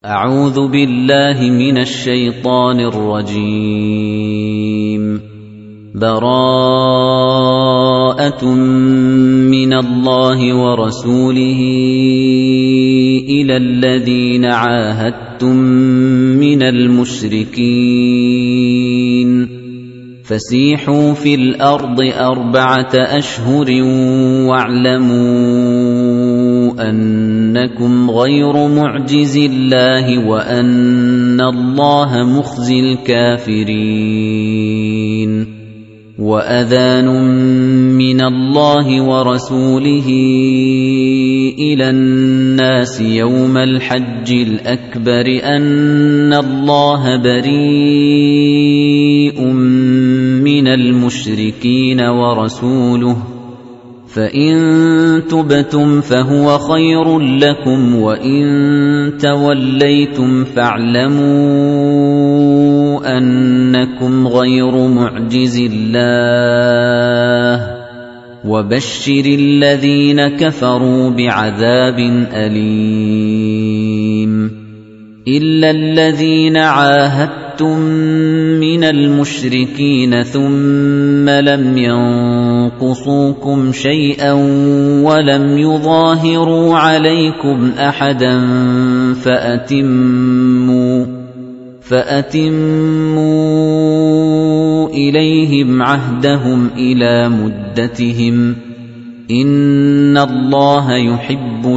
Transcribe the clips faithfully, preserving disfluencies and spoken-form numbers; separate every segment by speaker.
Speaker 1: أعوذ بالله من الشيطان الرجيم. براءة من الله ورسوله إلى الذين عاهدتم من المشركين فسيحوا في الأرض أربعة أشهر واعلموا أنكم غير معجز الله وأن الله مخزي الكافرين. وأذان من الله ورسوله إلى الناس يوم الحج الأكبر أن الله بريء من المشركين ورسوله فإن تبتم فهو خير لكم وإن توليتم فاعلموا أنكم غير معجز الله وبشر الذين كفروا بعذاب أليم. إلا الذين عاهدتم من المشركين ثم لم ينقصوكم شيئا ولم يظاهروا عليكم أحدا فأتموا فأتموا إليهم عهدهم إلى مدتهم إن الله يحب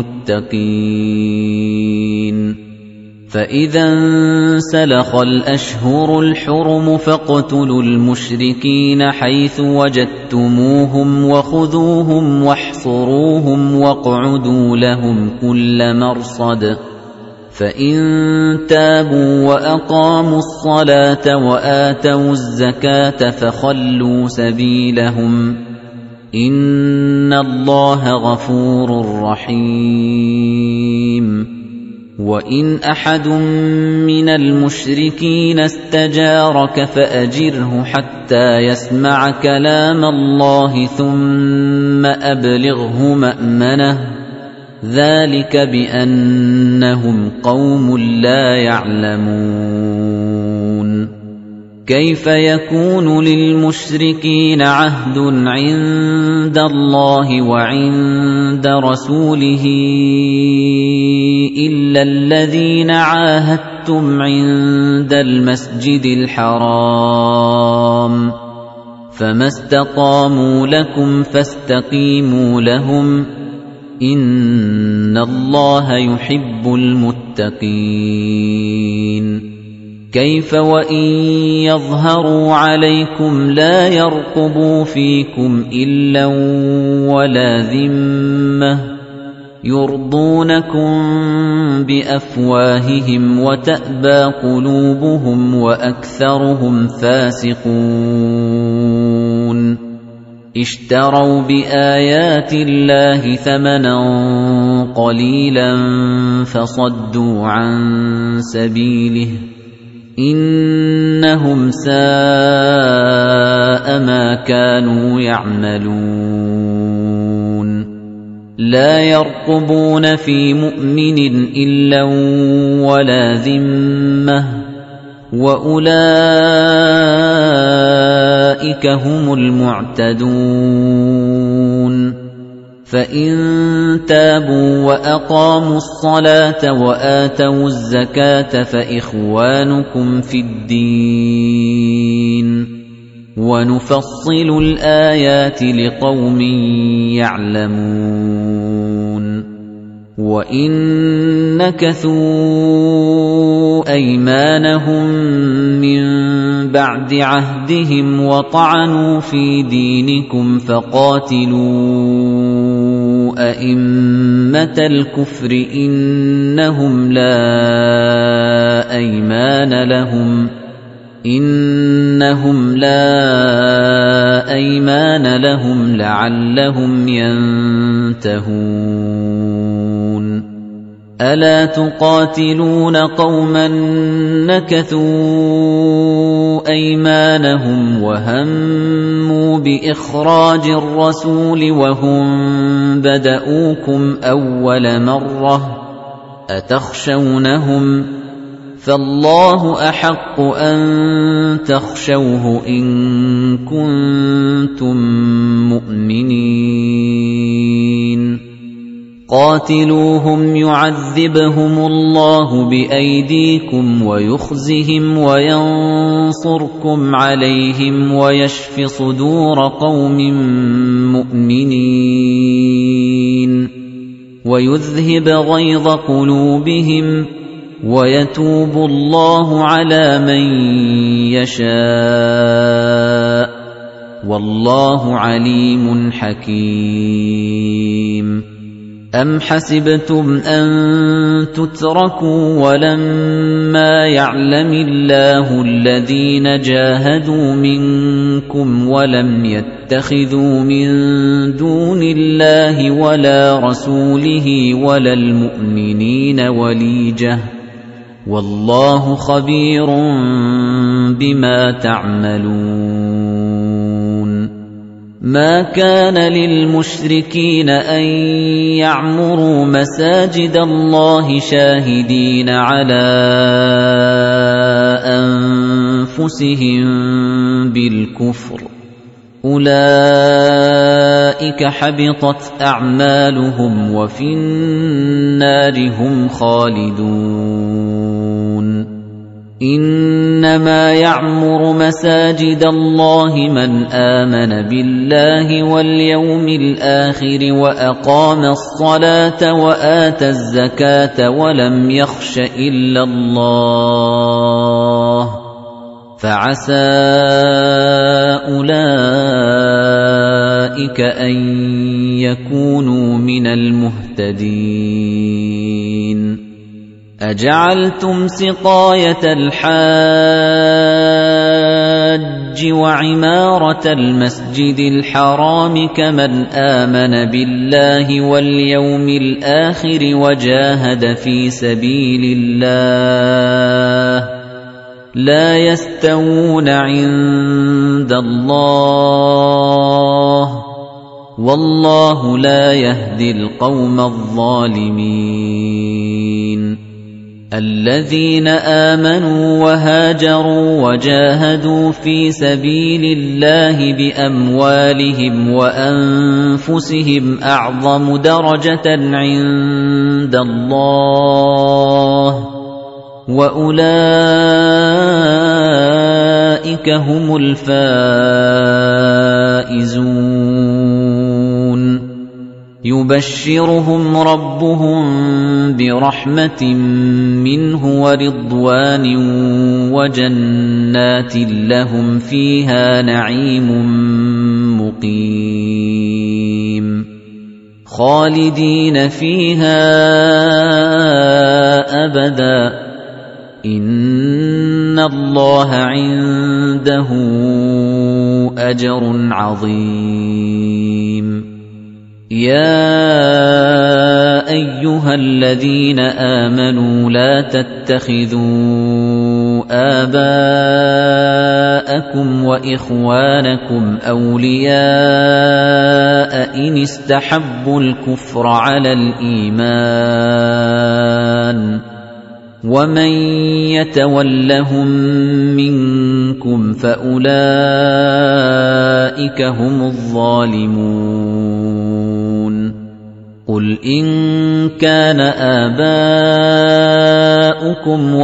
Speaker 1: المتقين. فإذا انسلخ الأشهر الحرم فاقتلوا المشركين حيث وجدتموهم وخذوهم واحصروهم واقعدوا لهم كل مرصد فإن تابوا وأقاموا الصلاة وآتوا الزكاة فخلوا سبيلهم إن الله غفور رحيم. وإن أحد من المشركين استجارك فأجره حتى يسمع كلام الله ثم أبلغه مأمنه ذلك بأنهم قوم لا يعلمون. كيف يكون للمشركين عهد عند الله وعند رسوله إلا الذين عاهدتم عند المسجد الحرام فما استقاموا لكم فاستقيموا لهم إن الله يحب المتقين. كيف وإن يظهروا عليكم لا يرقبوا فيكم إلا ولا ذمة يرضونكم بأفواههم وتأبى قلوبهم وأكثرهم فاسقون. اشتروا بآيات الله ثمنا قليلا فصدوا عن سبيله إنهم ساء ما كانوا يعملون. لا يرقبون في مؤمن إلا ولا ذمة وأولئك هم المعتدون. فإن تابوا وأقاموا الصلاة وآتوا الزكاة فإخوانكم في الدين ونفصل الآيات لقوم يعلمون. وإن نكثوا أيمانهم من بعد عهدهم وطعنوا في دينكم فقاتلوا أئمة الكفر إنهم لا أيمان لهم إنهم لا أيمان لهم لعلهم ينتهون. ألا تقاتلون قوما نكثوا أيمانهم وهموا بإخراج الرسول وهم بدؤوكم أول مرة أتخشونهم فالله أحق أن تخشوه إن كنتم مؤمنين قاتلوهم يعذبهم الله بأيديكم ويخزهم وينصركم عليهم ويشف صدور قوم مؤمنين ويذهب غيظ قلوبهم ويتوب الله على من يشاء والله عليم حكيم أم حسبتم أن تتركوا ولما يعلم الله الذين جاهدوا منكم ولم يتخذوا من دون الله ولا رسوله ولا المؤمنين وليجة والله خبير بما تعملون ما كان للمشركين أن يعمروا مساجد الله شاهدين على أنفسهم بالكفر أولئك حبطت أعمالهم وفي النار هم خالدون إنما يعمر مساجد الله من آمن بالله واليوم الآخر وأقام الصلاة وآتى الزكاة ولم يخش إلا الله فعسى أولئك أن يكونوا من المهتدين أجعلتم سقاية الحاج وعمارة المسجد الحرام كمن آمن بالله واليوم الآخر وجاهد في سبيل الله لا يستوون عند الله والله لا يهدي القوم الظالمين الذين آمنوا وهاجروا وجاهدوا في سبيل الله بأموالهم وأنفسهم أعظم درجة عند الله وأولئك هم الفائزون يبشرهم ربهم برحمة منه ورضوان وجنات لهم فيها نعيم مقيم خالدين فيها أبدا إن الله عنده أجر عظيم يا أيها الذين آمنوا لا تتخذوا آباءكم وإخوانكم أولياء إن استحبوا الكفر على الإيمان ومن يتولهم منكم فأولئك هم الظالمون قل إن كان آباؤكم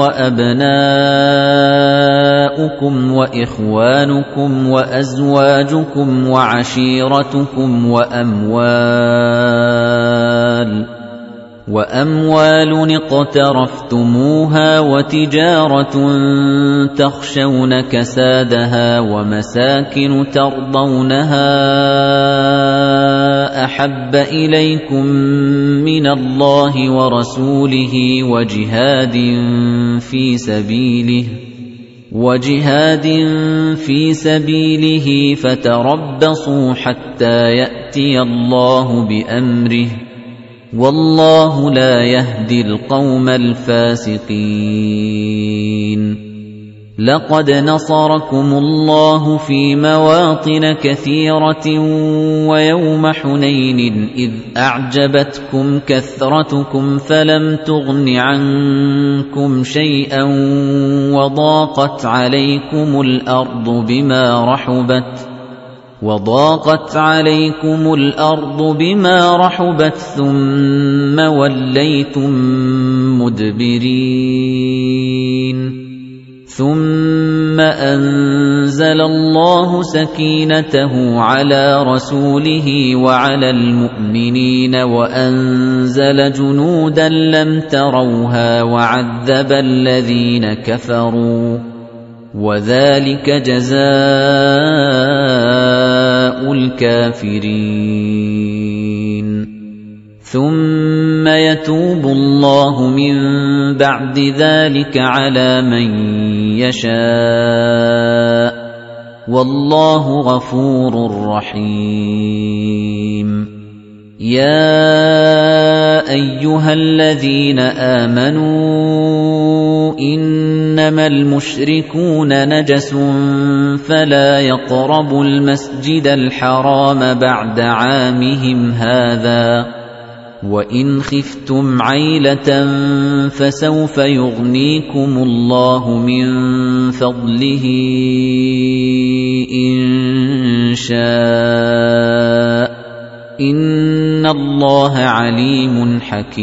Speaker 1: وأبناؤكم وإخوانكم وأزواجكم وعشيرتكم وأموال وأموال اقترفتموها وتجارة تخشون كسادها ومساكن ترضونها أحب إليكم من الله ورسوله وجهاد في سبيله وجهاد في سبيله فتربصوا حتى يأتي الله بأمره والله لا يهدي القوم الفاسقين لقد نصركم الله في مواطن كثيرة ويوم حنين إذ أعجبتكم كثرتكم فلم تغن عنكم شيئا وضاقت عليكم الأرض بما رحبت وضاقت عليكم الأرض بما رحبت ثم وليتم مدبرين ثم أنزل الله سكينته على رسوله وعلى المؤمنين وأنزل جنودا لم تروها وعذب الذين كفروا وذلك جزاء الكافرين ثم يتوب الله من بعد ذلك على من يشاء والله غفور رحيم يا أيها الذين آمنوا إنما المشركون نجس فلا يقربوا المسجد الحرام بعد عامهم هذا وإن خفتم عيلة فسوف يغنيكم الله من فضله إن شاء إن الله عليم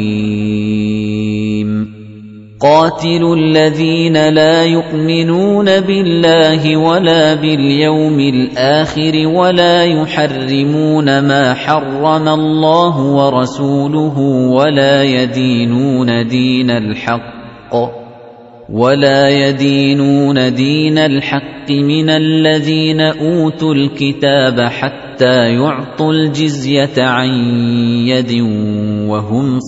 Speaker 1: حكيم قاتلوا الذين لا يؤمنون بالله ولا باليوم الآخر ولا يحرمون ما حرم الله ورسوله ولا يدينون دين الحق ولا يدينون دين الحق من الذين أوتوا الكتاب حتى يعطوا الجزية عن يد وهم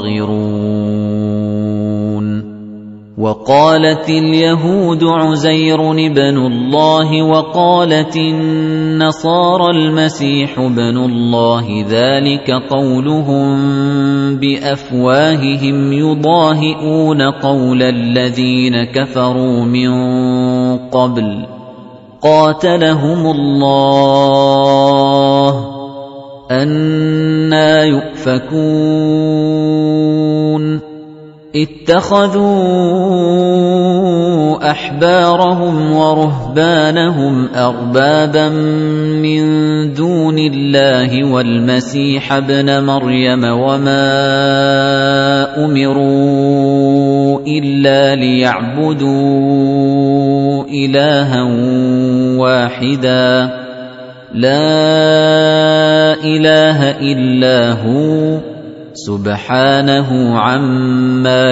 Speaker 1: صاغرون وقالت اليهود عزير ابن الله وقالت النصارى المسيح ابن الله ذلك قولهم بأفواههم يضاهئون قول الذين كفروا من قبل قاتلهم الله أنى يؤفكون اتخذوا أحبارهم ورهبانهم أربابا من دون الله والمسيح ابن مريم وما أمروا إلا ليعبدوا إلها واحدا لا إله إلا هو سبحانه عما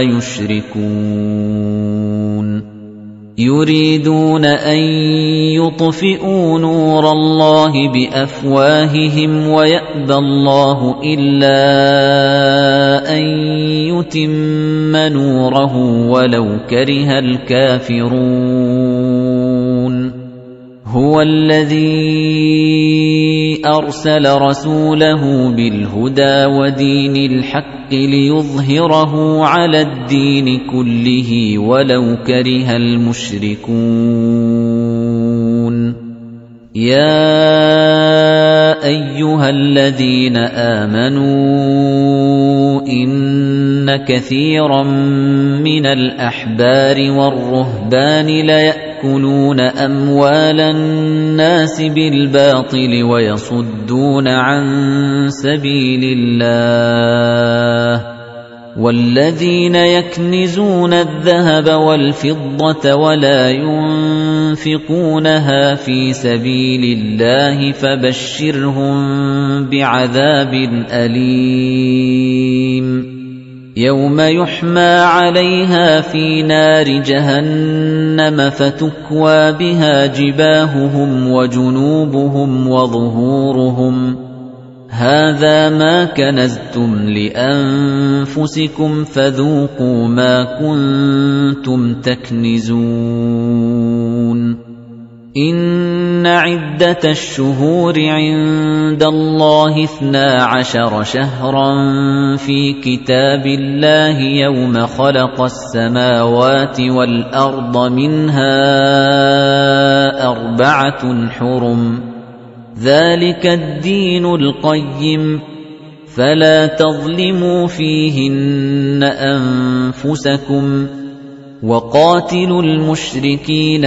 Speaker 1: يشركون يريدون أن يطفئوا نور الله بأفواههم ويأبى الله إلا أن يتم نوره ولو كره الكافرون هو الذي أرسل رسوله بالهدى ودين الحق ليظهره على الدين كله ولو كره المشركون يا أيها الذين آمنوا إن كثيرا من الأحبار والرهبان ليأكلون أموال الناس بالباطل ويصدون عن سبيل الله والذين يكنزون الذهب والفضة ولا ينفقونها في سبيل الله فبشرهم بعذاب أليم يوم يحمى عليها في نار جهنم فتكوى بها جباههم وجنوبهم وظهورهم هذا ما كنزتم لأنفسكم فذوقوا ما كنتم تكنزون إِنَّ عِدَّةَ الشُّهُورِ عِندَ اللَّهِ اثْنَا عَشَرَ شَهْرًا فِي كِتَابِ اللَّهِ يَوْمَ خَلَقَ السَّمَاوَاتِ وَالْأَرْضَ مِنْهَا أَرْبَعَةٌ حُرُمٌ ۚ ذَلِكَ الدِّينُ الْقَيِّمُ، فَلَا تَظْلِمُوا فِيهِنَّ أَنفُسَكُمْ ۚ وَقَاتِلُوا الْمُشْرِكِينَ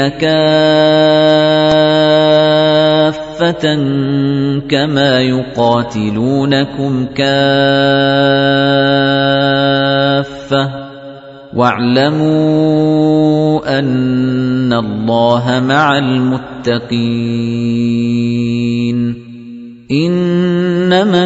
Speaker 1: كَافَّةً كَمَا يُقَاتِلُونَكُمْ كَافَّةً ۚ وَاعْلَمُوا أَنَّ اللَّهَ مَعَ الْمُتَّقِينَ. إِنَّمَا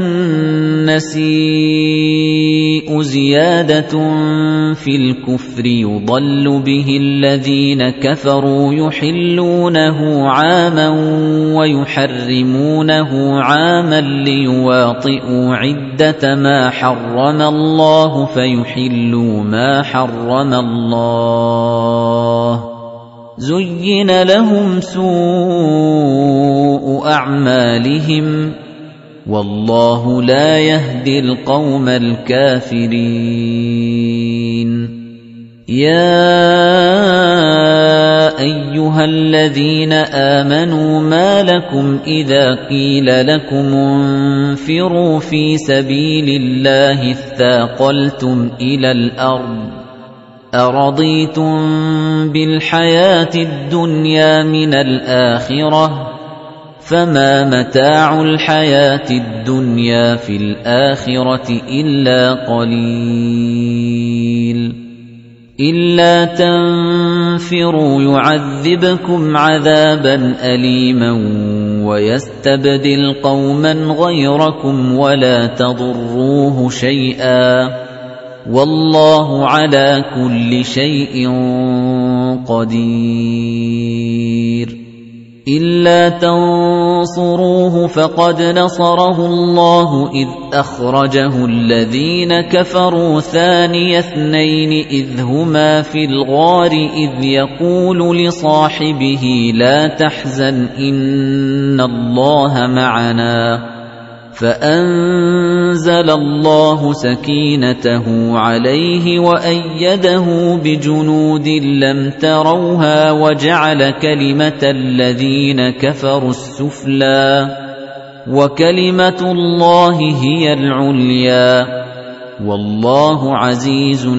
Speaker 1: النَّسِيءُ زِيَادَةٌ فِي الْكُفْرِ يُضَلُّ بِهِ الَّذِينَ كَفَرُوا يُحِلُّونَهُ عَامًا وَيُحَرِّمُونَهُ عَامًا لِيُوَاطِئُوا عِدَّةَ مَا حَرَّمَ اللَّهُ فَيُحِلُّوا مَا حَرَّمَ اللَّهُ. زُيِّنَ لَهُمْ سُوءُ أَعْمَالِهِمْ، وَاللَّهُ لَا يَهْدِي الْقَوْمَ الْكَافِرِينَ. يَا أَيُّهَا الَّذِينَ آمَنُوا مَا لَكُمْ إِذَا قِيلَ لَكُمُ انفِرُوا فِي سَبِيلِ اللَّهِ اثَّاقَلْتُمْ إِلَى الْأَرْضِ، أَرَضِيتُم بِالْحَيَاةِ الدُّنْيَا مِنَ الْآخِرَةِ، فَمَا مَتَاعُ الْحَيَاةِ الدُّنْيَا فِي الْآخِرَةِ إِلَّا قَلِيلٌ. إِلَّا تَنفِرُوا يُعَذِّبْكُمْ عَذَابًا أَلِيمًا وَيَسْتَبْدِلْ قَوْمًا غَيْرَكُمْ وَلَا تَضُرُّوهُ شَيْئًا، وَاللَّهُ عَلَى كُلِّ شَيْءٍ قَدِيرٌ. إِلَّا تَنصُرُوهُ فَقَدْ نَصَرَهُ اللَّهُ إِذْ أَخْرَجَهُ الَّذِينَ كَفَرُوا ثَانِيَ اثْنَيْنِ إِذْ هُمَا فِي الْغَارِ إِذْ يَقُولُ لِصَاحِبِهِ لَا تَحْزَنْ إِنَّ اللَّهَ مَعَنَا، فَأَنزَلَ اللَّهُ سَكِينَتَهُ عَلَيْهِ وَأَيَّدَهُ بِجُنُودٍ لَّمْ تَرَوْهَا وَجَعَلَ كَلِمَةَ الَّذِينَ كَفَرُوا السُّفْلَىٰ، وَكَلِمَةُ اللَّهِ هِيَ الْعُلْيَا، وَاللَّهُ عَزِيزٌ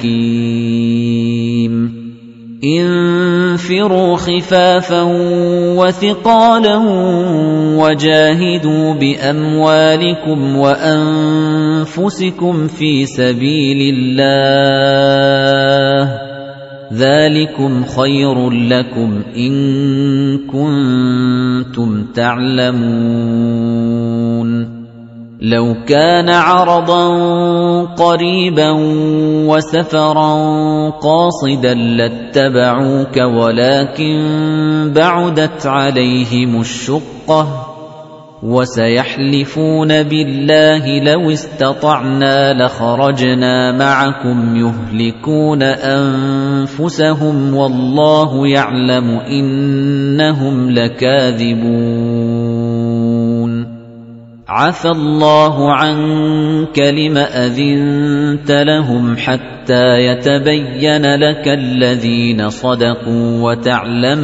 Speaker 1: حَكِيمٌ. انفروا خفافا وثقالا وجاهدوا بأموالكم وأنفسكم في سبيل الله، ذلكم خير لكم إن كنتم تعلمون. لو كان عرضا قريبا وسفرا قاصدا لاتبعوك ولكن بعدت عليهم الشقة، وسيحلفون بالله لو استطعنا لخرجنا معكم يهلكون أنفسهم والله يعلم إنهم لكاذبون. عفى الله عنك لم أذنت لهم حتى يتبين لك الذين صدقوا وتعلم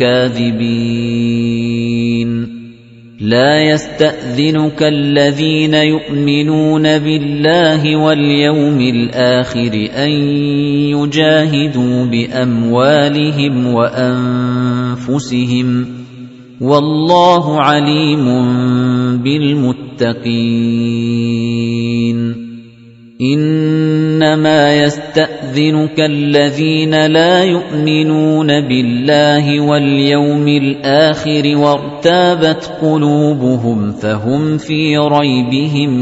Speaker 1: الكاذبين. لا يستأذنك الذين يؤمنون بالله واليوم الآخر أن يجاهدوا بأموالهم وأنفسهم، والله عليم بالمتقين. إنما يستأذنك الذين لا يؤمنون بالله واليوم الآخر وارتابت قلوبهم فهم في ريبهم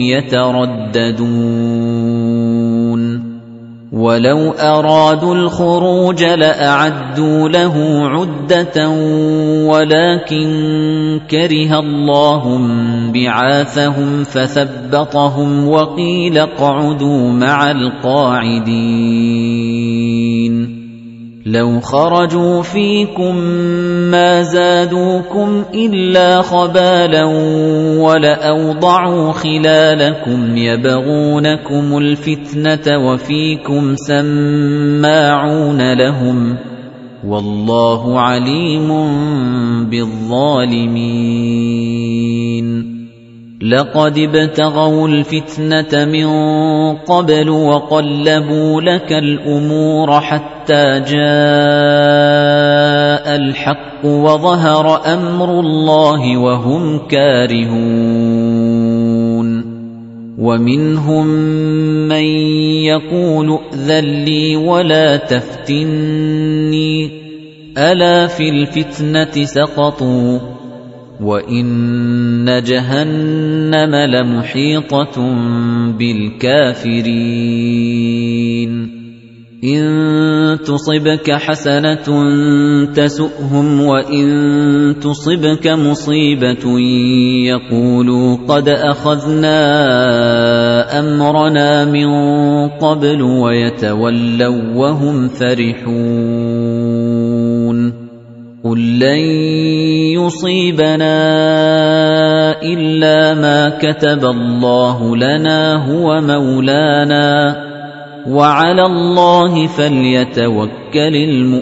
Speaker 1: يترددون. ولو أرادوا الخروج لأعدوا له عدة ولكن كره الله بعاثهم فثبطهم وقيل اقعدوا مع القاعدين. لَوْ خَرَجُوا فِيكُم مَّا زَادُوكُمْ إِلَّا خَبَالًا وَلَأَوْضَعُوا خِلَالَكُمْ يَبْغُونَكُمُ الْفِتْنَةَ وَفِيكُمْ سَمَّاعُونَ لَهُمْ ۗ وَاللَّهُ عَلِيمٌ بِالظَّالِمِينَ لَقَدِ ابْتَغَوُا الْفِتْنَةَ مِن قَبْلُ وَقَلَّبُوا لَكَ الْأُمُورَ حَتَّىٰ جَاءَ الْحَقُّ وَظَهَرَ أَمْرُ اللَّهِ وَهُمْ كَارِهُونَ وَمِنْهُم مَّن يَقُولُ ائْذَن لِّي وَلَا تَفْتِنِّي أَلَا فِي الْفِتْنَةِ سَقَطُوا وَإِنَّ جَهَنَّمَ لَمُحِيطَةٌ بِالْكَافِرِينَ إِن تُصِبْكَ حَسَنَةٌ تَسُؤْهُمْ وَإِن تُصِبْكَ مُصِيبَةٌ يَقُولُوا قَدْ أَخَذْنَا أَمْرَنَا مِن قَبْلُ وَيَتَوَلَّوا وَهُمْ فَرِحُونَ قُل لَّن يُصِيبَنَا إِلَّا مَا كَتَبَ اللَّهُ لَنَا هُوَ مَوْلَانَا وَعَلَى اللَّهِ فَلْيَتَوَكَّلِ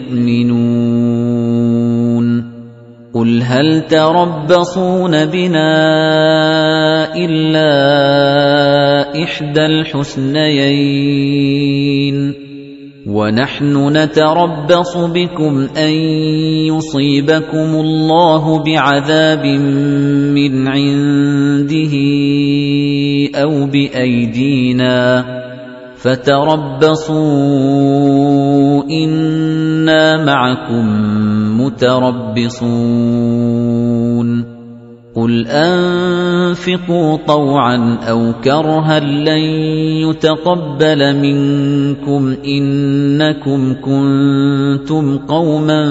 Speaker 1: الْمُؤْمِنُونَ قُلْ هَلْ تَرَبَّصُونَ بِنَا إِلَّا إِحْدَى الْحُسْنَيَيْنِ وَنَحْنُ نَتَرَبَّصُ بِكُمْ أَن يُصِيبَكُمُ اللَّهُ بِعَذَابٍ مِّنْ عِندِهِ أَوْ بِأَيْدِينَا فَتَرَبَّصُوا إِنَّا مَعَكُمْ مُتَرَبِّصُونَ قُلْ أَنفِقُوا طَوْعًا أَوْ كَرْهًا لَّن يُتَقَبَّلَ مِنكُمْ إِنَّكُمْ كُنتُمْ قَوْمًا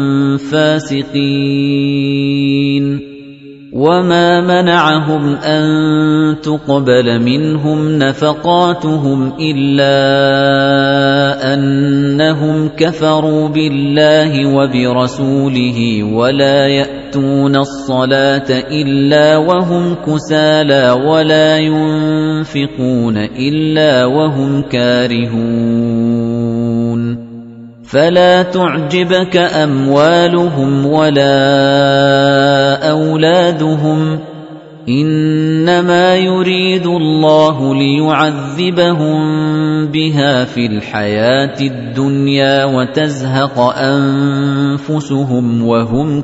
Speaker 1: فَاسِقِينَ وَمَا مَنَعَهُمْ أَن تُقْبَلَ مِنْهُمْ نَفَقَاتُهُمْ إِلَّا أَنَّهُمْ كَفَرُوا بِاللَّهِ وَبِرَسُولِهِ وَلَا يَأْتُونَ الصَّلَاةَ إِلَّا وَهُمْ كُسَالَىٰ وَلَا يُنفِقُونَ إِلَّا وَهُمْ كَارِهُونَ فَلَا تُعْجِبْكَ أَمْوَالُهُمْ وَلَا أَوْلَادُهُمْ إِنَّمَا يُرِيدُ اللَّهُ لِيُعَذِّبَهُم بِهَا فِي الْحَيَاةِ الدُّنْيَا وَتَزْهَقَ أَنفُسُهُمْ وَهُمْ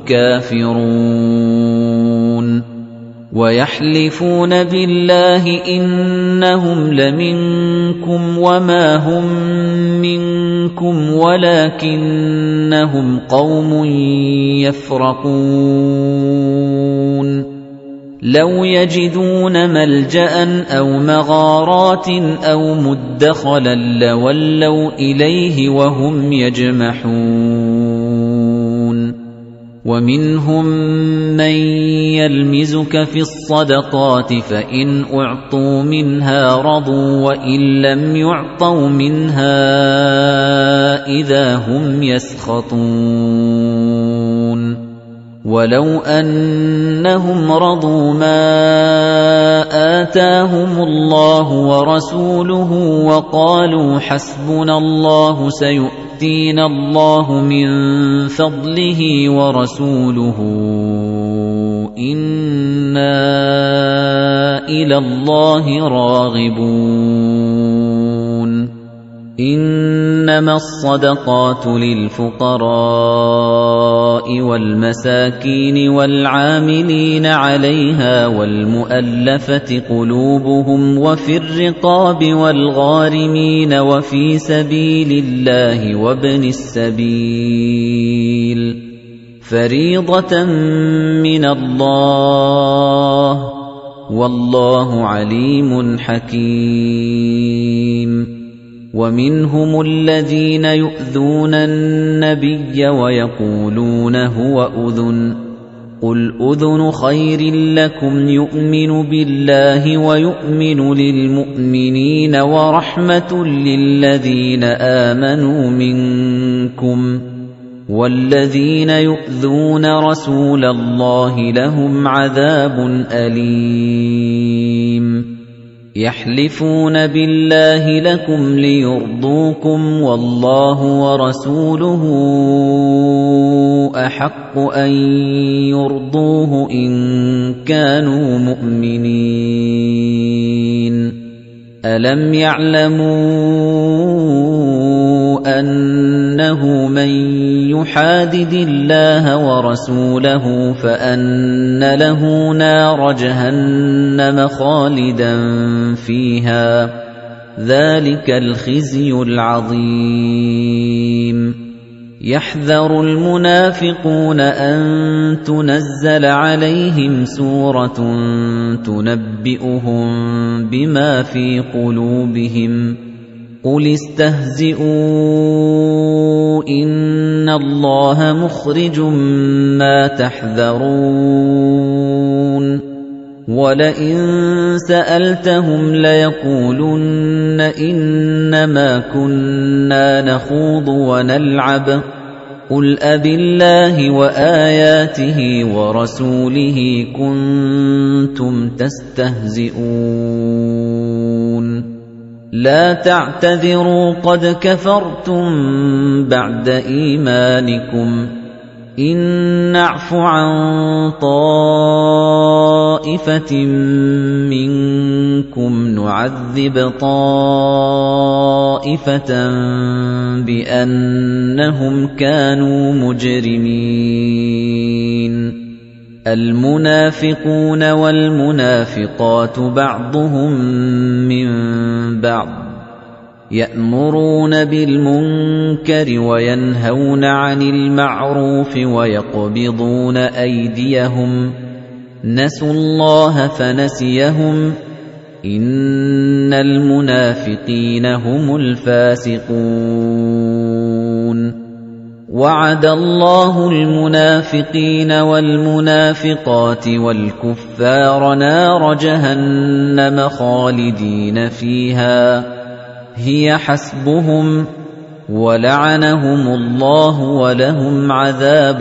Speaker 1: كَافِرُونَ وَيَحْلِفُونَ بِاللَّهِ إِنَّهُمْ لَمِنكُمْ وَمَا هُمْ مِنكُمْ وَلَكِنَّهُمْ قَوْمٌ يَفْرَقُونَ لَوْ يَجِدُونَ مَلْجَأً أَوْ مَغَارَاتٍ أَوْ مُدَّخَلًا لَّوَلَّوْا إِلَيْهِ وَهُمْ يَجْمَحُونَ وَمِنْهُم مَّن يَلْمِزُكَ فِي الصَّدَقَاتِ فَإِنْ أُعْطُوا مِنْهَا رَضُوا وَإِن لَّمْ يُعْطَوْا مِنْهَا إِذَا هُمْ يَسْخَطُونَ وَلَوْ أَنَّهُمْ رَضُوا مَا آتَاهُمُ اللَّهُ وَرَسُولُهُ وَقَالُوا حَسْبُنَا اللَّهُ سَيُؤْتِينَا اللَّهُ مِن فَضْلِهِ وَرَسُولُهُ إِنَّا إِلَى اللَّهِ رَاغِبُونَ إِنَّمَا الصَّدَقَاتُ لِلْفُقَرَاءِ وَالْمَسَاكِينِ وَالْعَامِلِينَ عَلَيْهَا وَالْمُؤَلَّفَةِ قُلُوبُهُمْ وَفِي الرِّقَابِ وَالْغَارِمِينَ وَفِي سَبِيلِ اللَّهِ وَابْنِ السَّبِيلِ فَرِيضَةً مِّنَ اللَّهِ وَاللَّهُ عَلِيمٌ حَكِيمٌ وَمِنْهُمُ الَّذِينَ يُؤْذُونَ النَّبِيَّ وَيَقُولُونَ هُوَ أُذُنٌ قُلْ أُذُنُ خَيْرٍ لَّكُمْ يُؤْمِنُ بِاللَّهِ وَيُؤْمِنُ لِلْمُؤْمِنِينَ وَرَحْمَةٌ لِّلَّذِينَ آمَنُوا مِنكُمْ ۚ وَالَّذِينَ يُؤْذُونَ رَسُولَ اللَّهِ لَهُمْ عَذَابٌ أَلِيمٌ يَحْلِفُونَ بِاللَّهِ لَكُمْ لِيُرْضُوكُمْ وَاللَّهُ وَرَسُولُهُ أَحَقُّ أَن يُرْضُوهُ إِن كَانُوا مُؤْمِنِينَ أَلَمْ يَعْلَمُوا أَنَّهُ مَن يُحَادِدِ اللَّهَ وَرَسُولَهُ فَأَنَّ لَهُ نَارَ جَهَنَّمَ خَالِدًا فِيهَا ۚ ذَلِكَ الْخِزْيُ الْعَظِيمُ يَحْذَرُ الْمُنَافِقُونَ أَن تُنَزَّلَ عَلَيْهِمْ سُورَةٌ تُنَبِّئُهُم بِمَا فِي قُلُوبِهِمْ ۚ قُلِ اسْتَهْزِئُوا إِنَّ اللَّهَ مُخْرِجٌ مَّا تَحْذَرُونَ وَلَئِن سَأَلْتَهُمْ لَيَقُولُنَّ إِنَّمَا كُنَّا نَخُوضُ وَنَلْعَبُ ۚ قُلْ أَبِاللَّهِ وَآيَاتِهِ وَرَسُولِهِ كُنتُمْ تَسْتَهْزِئُونَ لَا تَعْتَذِرُوا قَدْ كَفَرْتُم بَعْدَ إِيمَانِكُمْ ۚ إِن نَّعْفُ عَن طَائِفَةٍ مِّنكُمْ نُعَذِّبْ طَائِفَةً بِأَنَّهُمْ كَانُوا مُجْرِمِينَ الْمُنَافِقُونَ وَالْمُنَافِقَاتُ بَعْضُهُم مِّن بَعْضٍ يَأْمُرُونَ بِالْمُنكَرِ وَيَنْهَوْنَ عَنِ الْمَعْرُوفِ وَيَقْبِضُونَ أَيْدِيَهُمْ ۚ نَسُوا اللَّهَ فَنَسِيَهُمْ ۗ إِنَّ الْمُنَافِقِينَ هُمُ الْفَاسِقُونَ وَعَدَ اللَّهُ الْمُنَافِقِينَ وَالْمُنَافِقَاتِ وَالْكُفَّارَ نَارَ جَهَنَّمَ خَالِدِينَ فِيهَا ۚ هِيَ حَسْبُهُمْ ۚ وَلَعَنَهُمُ اللَّهُ وَلَهُمْ عَذَابٌ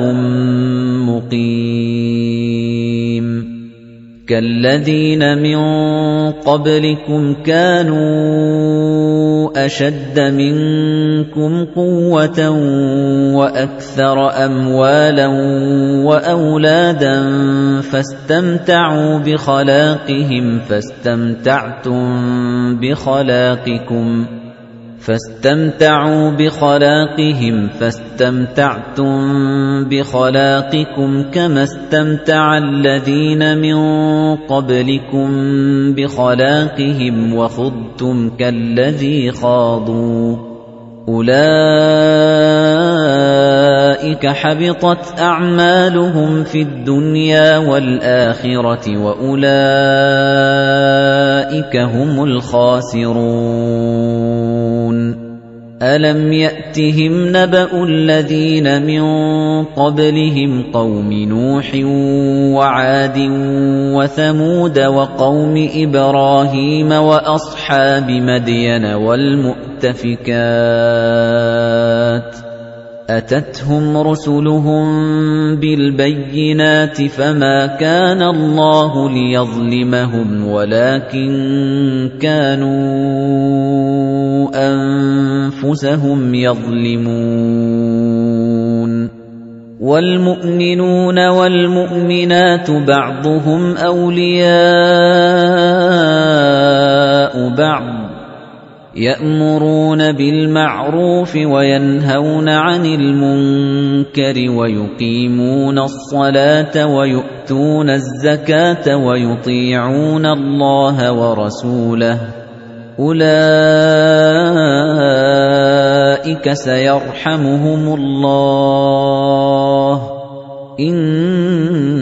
Speaker 1: مُّقِيمٌ كَالَّذِينَ مِن قَبْلِكُمْ كَانُوا أَشَدَّ مِنكُمْ قُوَّةً وَأَكْثَرَ أَمْوَالًا وَأَوْلَادًا فَاسْتَمْتَعُوا بِخَلَاقِهِمْ فَاسْتَمْتَعْتُم بِخَلَاقِكُمْ فاستمتعوا بخلاقهم فاستمتعتم بخلاقكم كما استمتع الذين من قبلكم بخلاقهم وخضتم كالذي خاضوا أولئك حبطت أعمالهم في الدنيا والآخرة وأولئك هم الخاسرون ألم يأتهم نبأ الذين من قبلهم قوم نوح وعاد وثمود وقوم إبراهيم وأصحاب مدين والمؤتفكات أتتهم رسلهم بالبينات فما كان الله ليظلمهم ولكن كانوا أنفسهم يظلمون والمؤمنون والمؤمنات بعضهم أولياء بعض يأمرون بالمعروف وينهون عن المنكر ويقيمون الصلاة ويؤتون الزكاة ويطيعون الله ورسوله أولئك سيرحمهم الله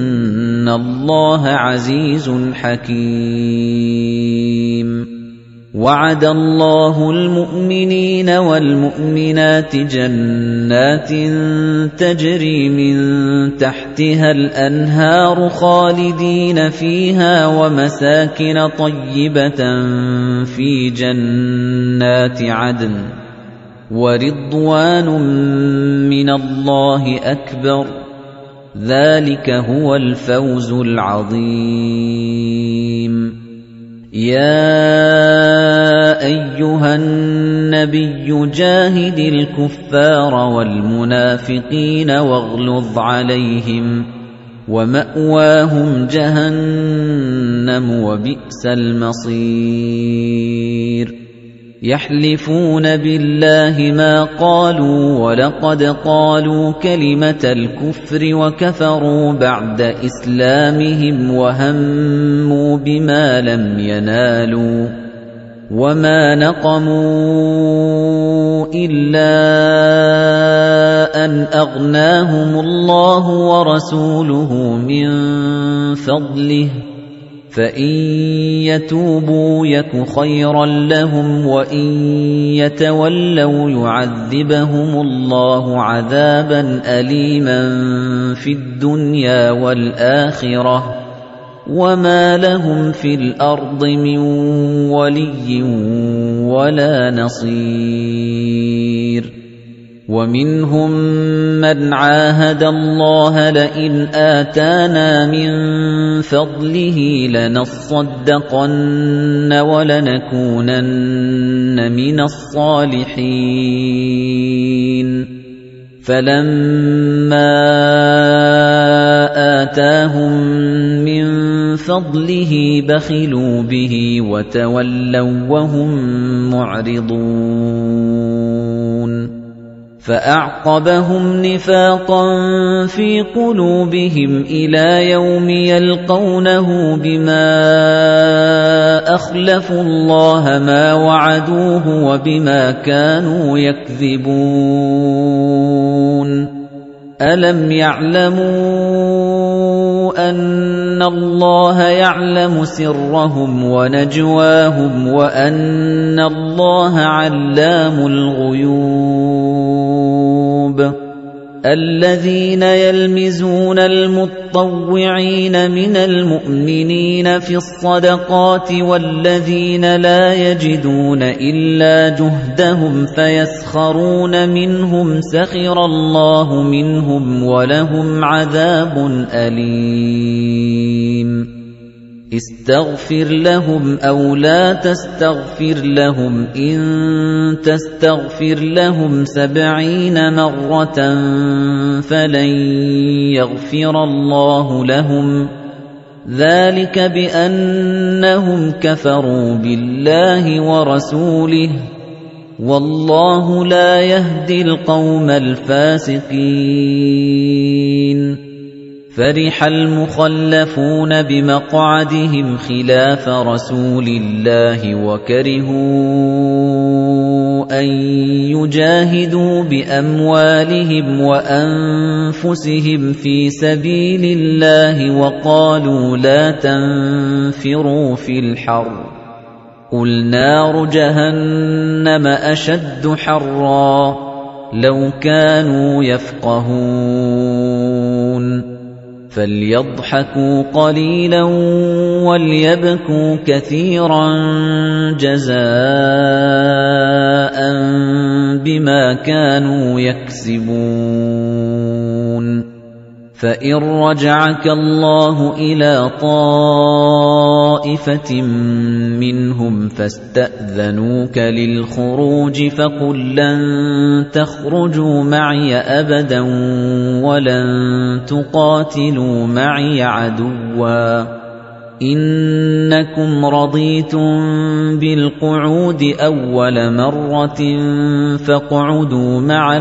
Speaker 1: إن الله عزيز حكيم وَعَدَ اللَّهُ الْمُؤْمِنِينَ وَالْمُؤْمِنَاتِ جَنَّاتٍ تَجْرِي مِن تَحْتِهَا الْأَنْهَارُ خَالِدِينَ فِيهَا وَمَسَاكِنَ طَيِّبَةً فِي جَنَّاتِ عَدْنٍ وَرِضْوَانٌ مِّنَ اللَّهِ أَكْبَرُ ۚ ذَلِكَ هُوَ الْفَوْزُ الْعَظِيمُ. يَا أَيُّهَا النَّبِيُّ جَاهِدِ الْكُفَّارَ وَالْمُنَافِقِينَ وَاغْلُظْ عَلَيْهِمْ ۚ وَمَأْوَاهُمْ جَهَنَّمُ وَبِئْسَ الْمَصِيرُ. يَحْلِفُونَ بِاللَّهِ مَا قَالُوا وَلَقَدْ قَالُوا كَلِمَةَ الْكُفْرِ وَكَفَرُوا بَعْدَ إِسْلَامِهِمْ وَهَمُّوا بِمَا لَمْ يَنَالُوا وَمَا نَقَمُوا إِلَّا أَنْ أَغْنَاهُمُ اللَّهُ وَرَسُولُهُ مِنْ فَضْلِهِ ۖ فَإِن يَتُوبُوا يَكُ خَيْرًا لَّهُمْ وَإِن يَتَوَلَّوْا يُعَذِّبْهُمُ اللَّهُ عَذَابًا أَلِيمًا فِي الدُّنْيَا وَالْآخِرَةِ ۚ وَمَا لَهُمْ فِي الْأَرْضِ مِن وَلِيٍّ وَلَا نَصِيرٍ. وَمِنْهُم مَّنْ عَاهَدَ اللَّهَ لَئِنْ آتَانَا مِن فَضْلِهِ لَنَصَّدَّقَنَّ وَلَنَكُونَنَّ مِنَ الصَّالِحِينَ فَلَمَّا آتَاهُم مِّن فَضْلِهِ بَخِلُوا بِهِ وَتَوَلَّوا وَهُم مُّعْرِضُونَ فَأَعْقَبَهُمْ نِفَاقًا فِي قُلُوبِهِمْ إِلَى يَوْمِ يَلْقَوْنَهُ بِمَا أَخْلَفُوا اللَّهَ مَا وَعَدُوهُ وَبِمَا كَانُوا يَكْذِبُونَ. أَلَمْ يَعْلَمُوا أَنَّ اللَّهَ يَعْلَمُ سِرَّهُمْ وَنَجْوَاهُمْ وَأَنَّ اللَّهَ عَلَّامُ الْغُيُوبِ. الَّذِينَ يَلْمِزُونَ الْمُطَّوِّعِينَ مِنَ الْمُؤْمِنِينَ فِي الصَّدَقَاتِ وَالَّذِينَ لَا يَجِدُونَ إِلَّا جُهْدَهُمْ فَيَسْخَرُونَ مِنْهُمْ سَخِرَ اللَّهُ مِنْهُمْ وَلَهُمْ عَذَابٌ أَلِيمٌ. اسْتَغْفِرْ لَهُمْ أَوْ لَا تَسْتَغْفِرْ لَهُمْ إِن تَسْتَغْفِرْ لَهُمْ سَبْعِينَ مَرَّةً فَلَن يَغْفِرَ اللَّهُ لَهُمْ ۚ ذَلِكَ بِأَنَّهُمْ كَفَرُوا بِاللَّهِ وَرَسُولِهِ ۗ وَاللَّهُ لَا يَهْدِي الْقَوْمَ الْفَاسِقِينَ. فَرِحَ الْمُخَلَّفُونَ بِمَقْعَدِهِمْ خِلَافَ رَسُولِ اللَّهِ وَكَرِهُوا أَن يُجَاهِدُوا بِأَمْوَالِهِمْ وَأَنفُسِهِمْ فِي سَبِيلِ اللَّهِ وَقَالُوا لَا تَنفِرُوا فِي الْحَرِّ ۗ قُلْ نَارُ جَهَنَّمَ أَشَدُّ حَرًّا ۚ لَوْ كَانُوا يَفْقَهُونَ. فَلْيَضْحَكُوا قَلِيلًا وَلْيَبْكُوا كَثِيرًا جَزَاءً بِمَا كَانُوا يَكْسِبُونَ. فَإِن رَّجَعَكَ اللَّهُ إِلَىٰ طَائِفَةٍ مِّنْهُمْ فَاسْتَأْذَنُوكَ لِلْخُرُوجِ فَقُل لَّن تَخْرُجُوا مَعِيَ أَبَدًا وَلَن تُقَاتِلُوا مَعِيَ عَدُوًّا ۖ إِنَّكُمْ رَضِيتُم بِالْقُعُودِ أَوَّلَ مَرَّةٍ فَاقْعُدُوا مَعَ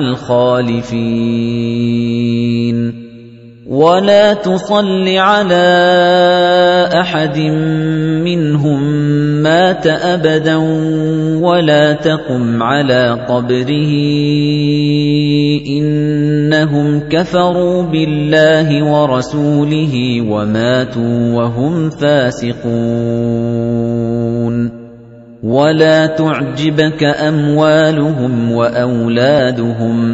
Speaker 1: الْخَالِفِينَ. وَلَا تُصَلِّ عَلَىٰ أَحَدٍ مِّنْهُم مَّاتَ أَبَدًا وَلَا تَقُمْ عَلَىٰ قَبْرِهِ ۖ إِنَّهُمْ كَفَرُوا بِاللَّهِ وَرَسُولِهِ وَمَاتُوا وَهُمْ فَاسِقُونَ. ولا تعجبك أموالهم وأولادهم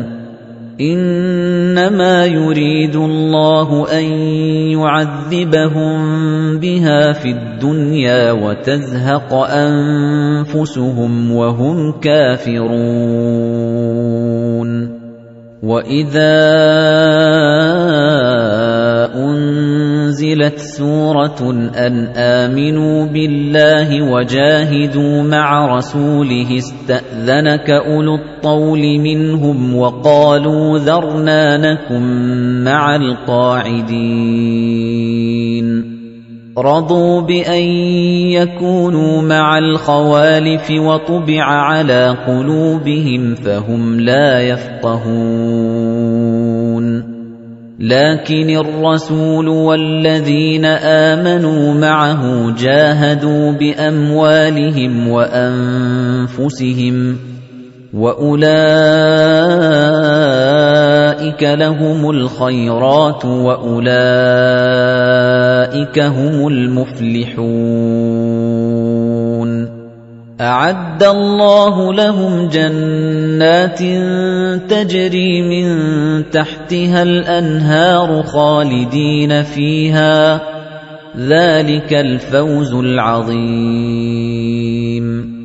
Speaker 1: إنما يريد الله أن يعذبهم بها في الدنيا وتزهق أنفسهم وهم كافرون وإذا أنزلت سورة أن آمنوا بالله وجاهدوا مع رسوله استأذنك أولو الطول منهم وقالوا ذرنا نكن مع القاعدين رضوا بأن يكونوا مع الخوالف وطبع على قلوبهم فهم لا يفقهون لكن الرسول والذين آمنوا معه جاهدوا بأموالهم وأنفسهم وأولئك لهم الخيرات وأولئك هم المفلحون أعد الله لهم جنات تجري من تحتها الأنهار خالدين فيها ذلك الفوز العظيم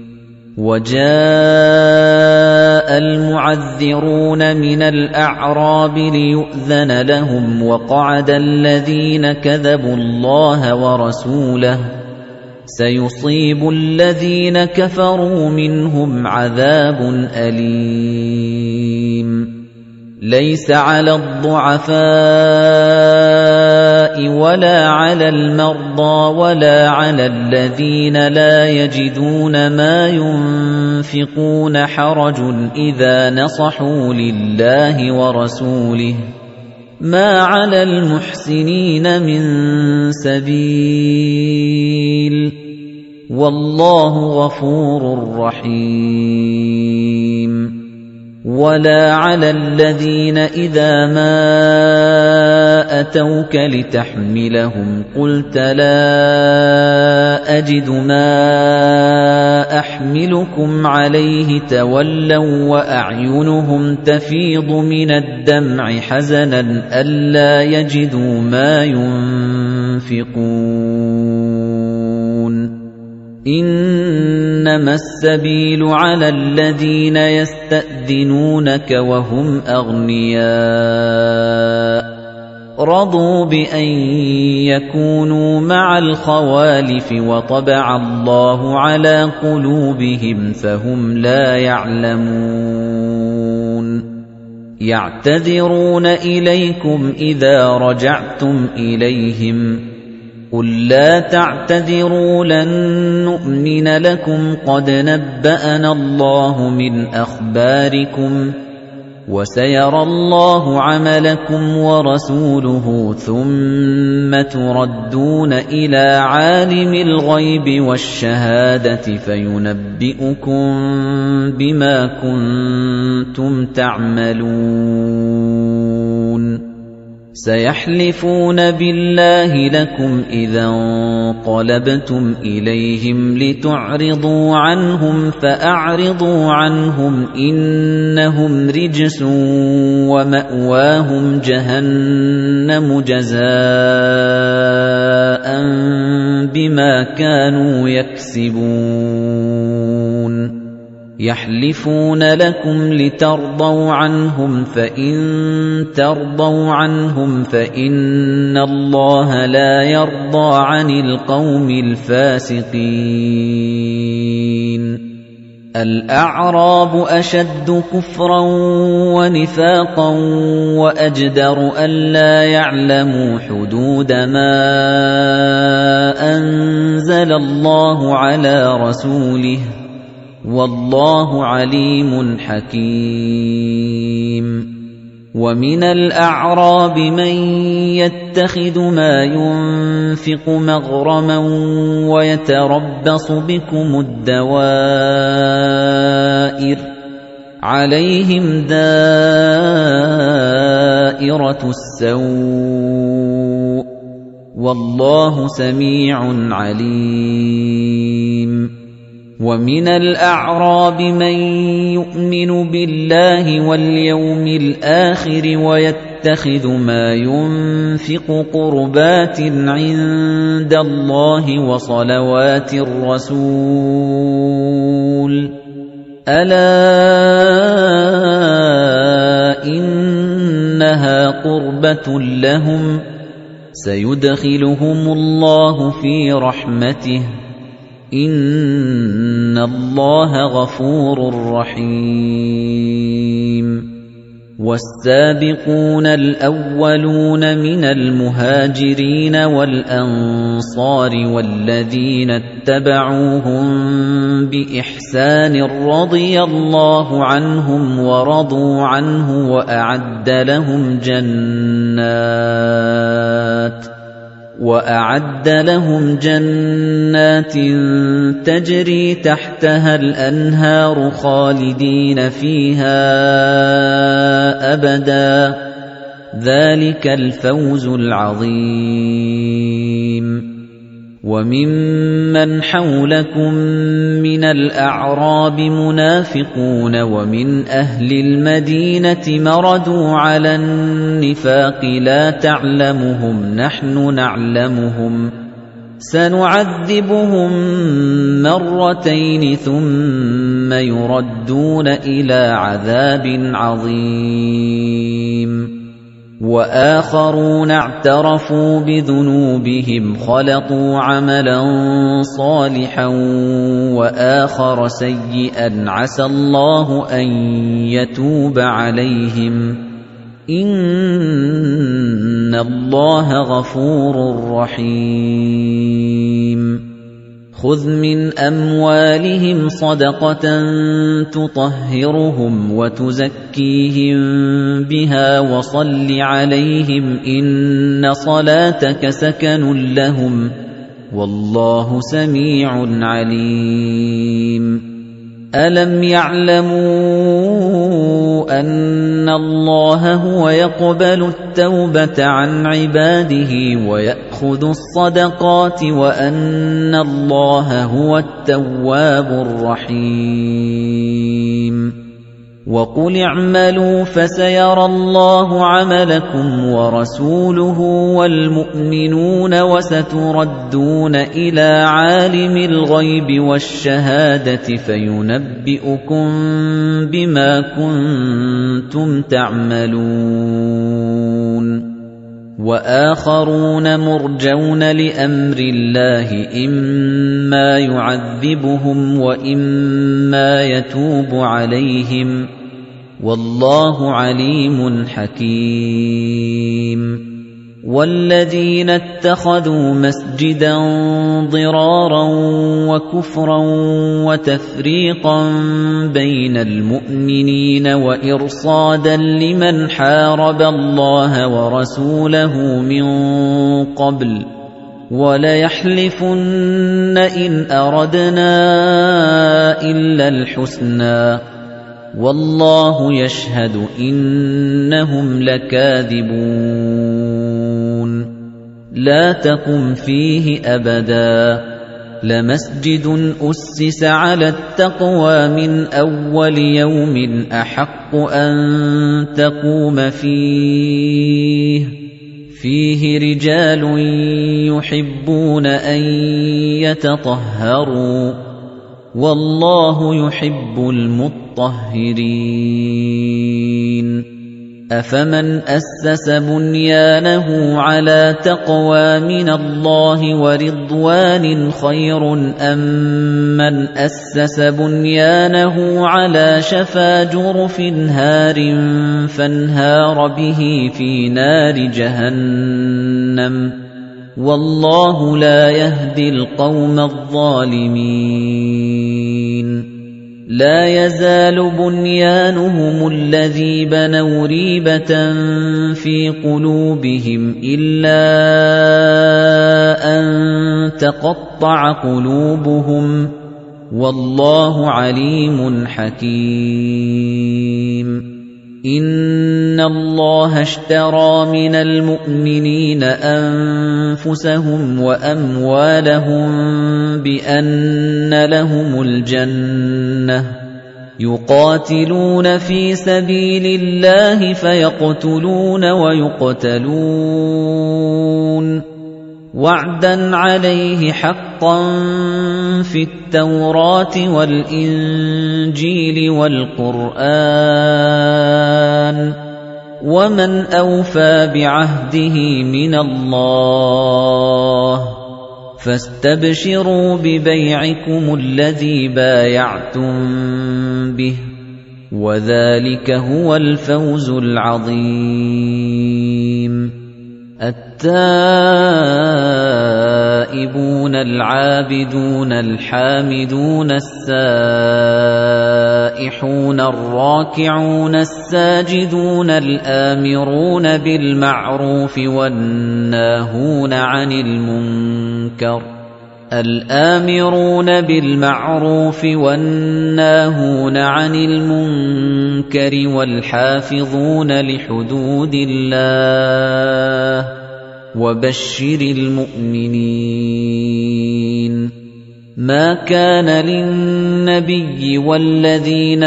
Speaker 1: وجاء المعذرون من الأعراب ليؤذن لهم وقعد الذين كذبوا الله ورسوله سيصيب الذين كفروا منهم عذاب أليم ليس على الضعفاء ولا على المرضى ولا على الذين لا يجدون ما ينفقون حرج إذا نصحوا لله ورسوله ما على المحسنين من سبيل والله غفور رحيم ولا على الذين إذا ما أتوك لتحملهم قلت لا أجد ما أحملكم عليه تولوا وأعينهم تفيض من الدمع حزنا ألا يجدوا ما ينفقون إنما السبيل على الذين يستأذنونك وهم أغنياء رضوا بأن يكونوا مع الخوالف وطبع الله على قلوبهم فهم لا يعلمون يعتذرون إليكم إذا رجعتم إليهم قُل لَّا تَعْتَذِرُوا لَن نُّؤْمِنَ لَكُمْ قَدْ نَبَّأَنَا اللَّهُ مِنْ أَخْبَارِكُمْ وَسَيَرَى اللَّهُ عَمَلَكُمْ وَرَسُولُهُ ثُمَّ تُرَدُّونَ إِلَى عَالِمِ الْغَيْبِ وَالشَّهَادَةِ فَيُنَبِّئُكُم بِمَا كُنتُمْ تَعْمَلُونَ سيحلفون بالله لكم إذا انقلبتم إليهم لتعرضوا عنهم فأعرضوا عنهم إنهم رجس ومأواهم جهنم جزاء بما كانوا يكسبون يحلفون لكم لترضوا عنهم فإن ترضوا عنهم فإن الله لا يرضى عن القوم الفاسقين الأعراب أشد كفرا ونفاقا وأجدر ألا يعلموا حدود ما أنزل الله على رسوله والله عليم حكيم ومن الأعراب من يتخذ ما ينفق مغرما ويتربص بكم الدوائر عليهم دائرة السوء والله سميع عليم وَمِنَ الْأَعْرَابِ مَن يُؤْمِنُ بِاللَّهِ وَالْيَوْمِ الْآخِرِ وَيَتَّخِذُ مَا يُنفِقُ قُرُبَاتٍ عِندَ اللَّهِ وَصَلَوَاتِ الرَّسُولِ أَلَا إِنَّهَا قُرْبَةٌ لَّهُمْ سَيُدْخِلُهُمُ اللَّهُ فِي رَحْمَتِهِ إِنَّ اللَّهَ غَفُورٌ رَّحِيمٌ وَالسَّابِقُونَ الْأَوَّلُونَ مِنَ الْمُهَاجِرِينَ وَالْأَنصَارِ وَالَّذِينَ اتَّبَعُوهُم بِإِحْسَانٍ رَّضِيَ اللَّهُ عَنْهُمْ وَرَضُوا عَنْهُ وَأَعَدَّ لَهُمْ جَنَّاتٍ وَأَعَدَّ لَهُمْ جَنَّاتٍ تَجْرِي تَحْتَهَا الْأَنْهَارُ خَالِدِينَ فِيهَا أَبَدًا ذَلِكَ الْفَوْزُ الْعَظِيمُ وَمِمَّنْ حَوْلَكُمْ مِنَ الْأَعْرَابِ مُنَافِقُونَ وَمِنْ أَهْلِ الْمَدِينَةِ مَرَدُوا عَلَى النِّفَاقِ لَا تَعْلَمُهُمْ نَحْنُ نَعْلَمُهُمْ سَنُعَذِّبُهُم مَّرَّتَيْنِ ثُمَّ يُرَدُّونَ إِلَى عَذَابٍ عَظِيمٍ وَآخَرُونَ اعْتَرَفُوا بِذُنُوبِهِمْ خَلَطُوا عَمَلًا صَالِحًا وَآخَرَ سَيِّئًا عَسَى اللَّهُ أَن يَتُوبَ عَلَيْهِمْ إِنَّ اللَّهَ غَفُورٌ رَّحِيمٌ خُذْ مِنْ أَمْوَالِهِمْ صَدَقَةً تُطَهِّرُهُمْ وَتُزَكِّيهِمْ بِهَا وَصَلِّ عَلَيْهِمْ إِنَّ صَلَاتَكَ سَكَنٌ لَّهُمْ وَاللَّهُ سَمِيعٌ عَلِيمٌ أَلَمْ يَعْلَمُوا أَنَّ اللَّهَ هُوَ يَقْبَلُ التَّوْبَةَ عَنْ عِبَادِهِ وَيَأْخُذُ الصَّدَقَاتِ وَأَنَّ اللَّهَ هُوَ التَّوَّابُ الرَّحِيمُ وَقُلِ اعْمَلُوا فَسَيَرَى اللَّهُ عَمَلَكُمْ وَرَسُولُهُ وَالْمُؤْمِنُونَ وَسَتُرَدُّونَ إِلَى عَالِمِ الْغَيْبِ وَالشَّهَادَةِ فَيُنَبِّئُكُم بِمَا كُنتُمْ تَعْمَلُونَ وَآخَرُونَ مُرْجَوْنَ لِأَمْرِ اللَّهِ إِمَّا يُعَذِّبُهُمْ وَإِمَّا يَتُوبُ عَلَيْهِمْ وَاللَّهُ عَلِيمٌ حَكِيمٌ وَالَّذِينَ اتَّخَذُوا مَسْجِدًا ضِرَارًا وَكُفْرًا وَتَفْرِيقًا بَيْنَ الْمُؤْمِنِينَ وَإِرْصَادًا لِمَنْ حَارَبَ اللَّهَ وَرَسُولَهُ مِن قَبْلُ وَلَيَحْلِفُنَّ إِنْ أَرَدْنَا إِلَّا الْحُسْنَى وَاللَّهُ يَشْهَدُ إِنَّهُمْ لَكَاذِبُونَ لَا تَقُمْ فِيهِ أَبَدًا لَمَسْجِدٌ أُسِّسَ عَلَى التَّقْوَى مِنْ أَوَّلِ يَوْمٍ أَحَقُّ أَن تَقُومَ فِيهِ فِيهِ رِجَالٌ يُحِبُّونَ أَن يَتَطَهَّرُوا وَاللَّهُ يُحِبُّ الْمُطَّهِّرِينَ أَفَمَنْ أَسَّسَ بُنْيَانَهُ عَلَى تَقْوَى مِنَ اللَّهِ وَرِضْوَانٍ خَيْرٌ أَمْ مَنْ أَسَّسَ بُنْيَانَهُ عَلَى شَفَا جُرُفٍ هَارٍ فَانْهَارَ بِهِ فِي نَارِ جَهَنَّمَ وَاللَّهُ لَا يَهْدِي الْقَوْمَ الظَّالِمِينَ لَا يَزَالُ بُنْيَانُهُمُ الَّذِي بَنَوْا رِيبَةً فِي قُلُوبِهِمْ إِلَّا أَن تَقَطَّعَ قُلُوبُهُمْ وَاللَّهُ عَلِيمٌ حَكِيمٌ إِنَّ اللَّهَ اشْتَرَىٰ مِنَ الْمُؤْمِنِينَ أَنفُسَهُمْ وَأَمْوَالَهُم بِأَنَّ لَهُمُ الْجَنَّةَ يُقَاتِلُونَ فِي سَبِيلِ اللَّهِ فَيَقْتُلُونَ وَيُقْتَلُونَ وَعْدًا عَلَيْهِ حَقًّا فِي التَّوْرَاةِ وَالْإِنجِيلِ وَالْقُرْآنِ ۚ وَمَنْ أَوْفَىٰ بِعَهْدِهِ مِنَ اللَّهِ ۚ فَاسْتَبْشِرُوا بِبَيْعِكُمُ الَّذِي بَايَعْتُم بِهِ ۚ وَذَٰلِكَ هُوَ الْفَوْزُ الْعَظِيمُ. التائبون العابدون الحامدون السائحون الراكعون الساجدون الآمرون بالمعروف والناهون عن المنكر الآمرون بالمعروف والناهون عن المنكر والحافظون لحدود الله وبشر المؤمنين. ما كان للنبي والذين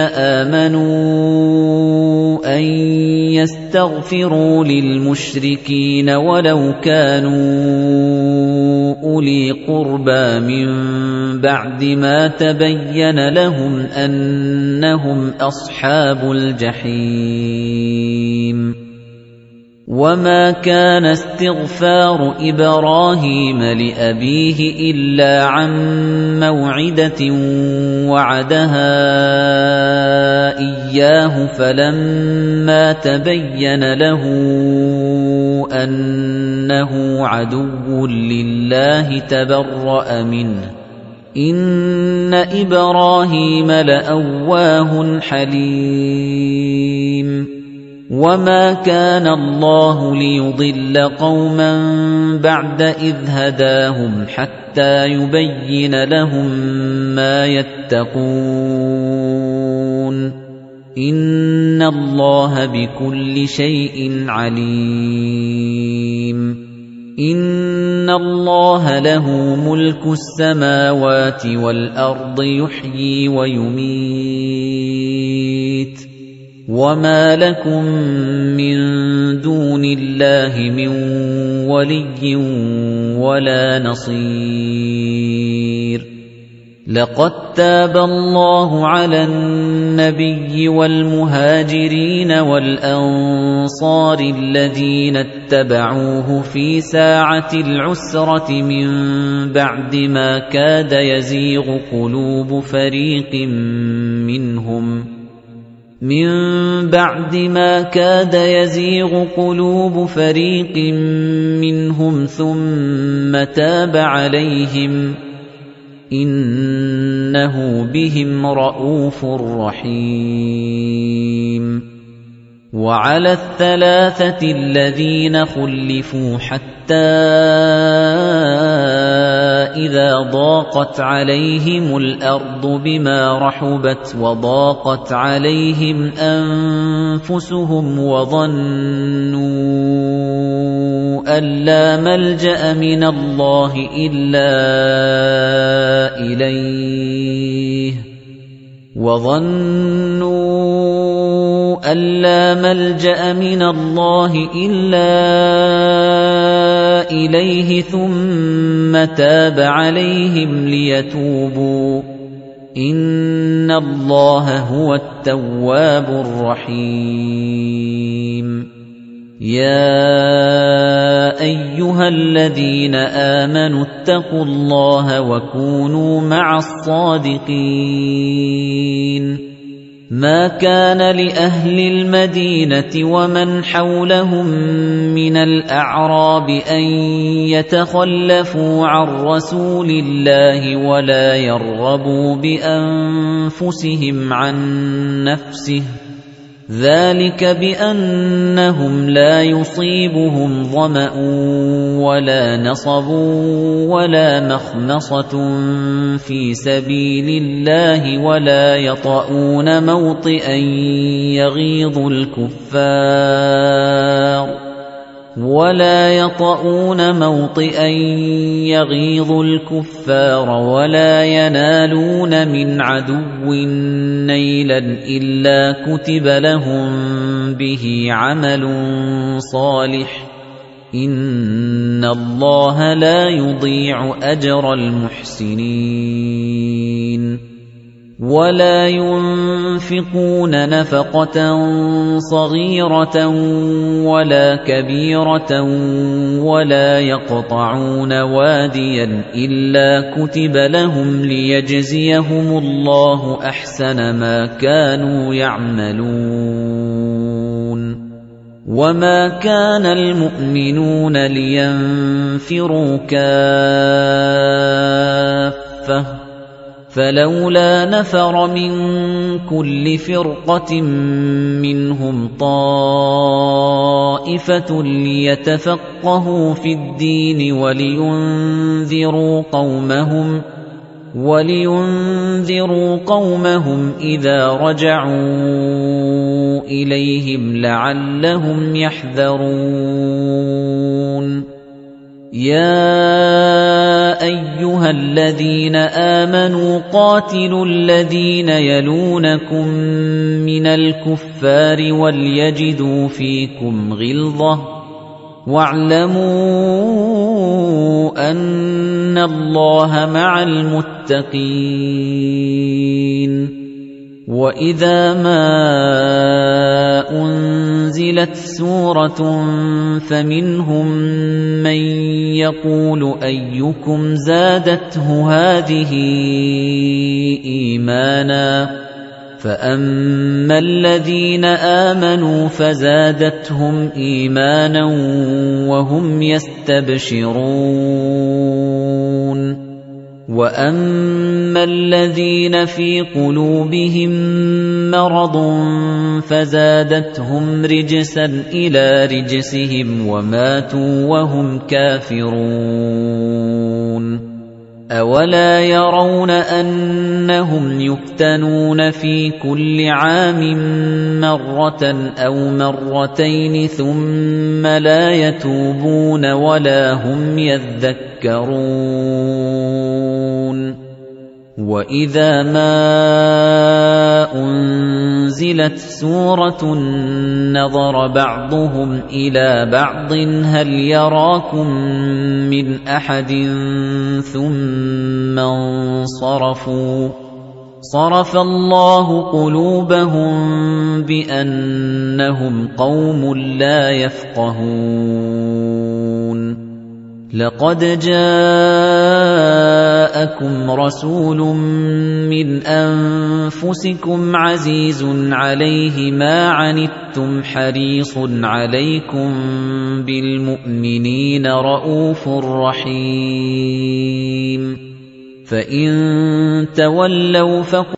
Speaker 1: آمنوا أن يستغفروا للمشركين ولو كانوا أولي قربى من بعد ما تبين لهم أنهم أصحاب الجحيم. وما كان استغفار إبراهيم لأبيه إلا عن موعدة وعدها إياه فلما تبين له أنه عدو لله تبرأ منه إن إبراهيم لأواه حليم. وما كان الله ليضل قوما بعد إذ هداهم حتى يبين لهم ما يتقون إن الله بكل شيء عليم. إن الله له ملك السماوات والأرض يحيي ويميت وما لكم من دون الله من ولي ولا نصير. لقد تاب الله على النبي والمهاجرين والأنصار الذين اتبعوه في ساعة العسرة من بعد ما كاد يزيغ قلوب فريق منهم من بعد ما كاد يزيغ قلوب فريق منهم ثم تاب عليهم إنه بهم رءوف رحيم. وعلى الثلاثة الذين خلفوا حتى إذا ضاقت عليهم الأرض بما رحبت وضاقت عليهم أنفسهم وظنوا أن لا ملجأ من الله إلا إليه وظنوا أن لا ملجأ من الله إلا إليه ثم تاب عليهم ليتوبوا إن الله هو التواب الرحيم. يا أيها الذين آمنوا اتقوا الله وكونوا مع الصادقين. ما كان لأهل المدينة ومن حولهم من الأعراب أن يتخلفوا عن رسول الله ولا يرغبوا بأنفسهم عن نفسه ذَلِكَ بِأَنَّهُمْ لَا يُصِيبُهُمْ ظَمَأٌ وَلَا نَصَبٌ وَلَا مَخْمَصَةٌ فِي سَبِيلِ اللَّهِ وَلَا يَطَئُونَ مَوْطِئًا يَغِيظُ الْكُفَّارَ وَلَا يَطَئُونَ مَوْطِئًا يَغِيظُ الْكُفَّارَ وَلَا يَنَالُونَ مِنْ عَدُوٍّ نَيْلًا إِلَّا كُتِبَ لَهُم بِهِ عَمَلٌ صَالِحٌ إِنَّ اللَّهَ لَا يُضِيعُ أَجْرَ الْمُحْسِنِينَ وَلَا يُنفِقُونَ نَفَقَةً صَغِيرَةً وَلَا كَبِيرَةً وَلَا يَقْطَعُونَ وَادِيًا إِلَّا كُتِبَ لَهُمْ لِيَجْزِيَهُمُ اللَّهُ أَحْسَنَ مَا كَانُوا يَعْمَلُونَ وَمَا كَانَ الْمُؤْمِنُونَ لِيَنفِرُوا كَافَّةً فَلَوْلَا نَفَرَ مِن كُلِّ فِرْقَةٍ مِّنْهُمْ طَائِفَةٌ لِيَتَفَقَّهُوا فِي الدِّينِ وَلِيُنذِرُوا قَوْمَهُمْ وَلِيُنذِرُوا قَوْمَهُمْ إِذَا رَجَعُوا إِلَيْهِمْ لَعَلَّهُمْ يَحْذَرُونَ يَا أَيُّهَا الَّذِينَ آمَنُوا قَاتِلُوا الَّذِينَ يَلُونَكُم مِّنَ الْكُفَّارِ وَلْيَجِدُوا فِيكُمْ غِلْظَةً وَاعْلَمُوا أَنَّ اللَّهَ مَعَ الْمُتَّقِينَ وَإِذَا مَا أُنزِلَتْ سُورَةٌ فَمِنْهُم مَّن يَقُولُ أَيُّكُمْ زَادَتْهُ هَٰذِهِ إِيمَانًا فَأَمَّا الَّذِينَ آمَنُوا فَزَادَتْهُمْ إِيمَانًا وَهُمْ يَسْتَبْشِرُونَ وَأَمَّا الَّذِينَ فِي قُلُوبِهِم مَّرَضٌ فَزَادَتْهُمْ رِجْسًا إِلَىٰ رِجْسِهِمْ وَمَاتُوا وَهُمْ كَافِرُونَ أَوَلَا يَرَوْنَ أَنَّهُمْ يُفْتَنُونَ فِي كُلِّ عَامٍ مَّرَّةً أَوْ مَرَّتَيْنِ ثُمَّ لَا يَتُوبُونَ وَلَا هُمْ يَذَّكَّرُونَ وَإِذَا مَا أُنزِلَتْ سُورَةٌ نَظَرَ بَعْضُهُمْ إِلَىٰ بَعْضٍ هَلْ يَرَاكُم مِّنْ أَحَدٍ ثُمَّ انصَرَفُوا صَرَفَ اللَّهُ قُلُوبَهُم بِأَنَّهُمْ قَوْمٌ لَّا يَفْقَهُونَ لَقَدْ جَاءَكُمْ رَسُولٌ مِّنْ أَنفُسِكُمْ عَزِيزٌ عَلَيْهِ مَا عَنِتُّمْ حَرِيصٌ عَلَيْكُمْ بِالْمُؤْمِنِينَ رَءُوفٌ رَّحِيمٌ فَإِن تَوَلَّوْا فَقُولُوا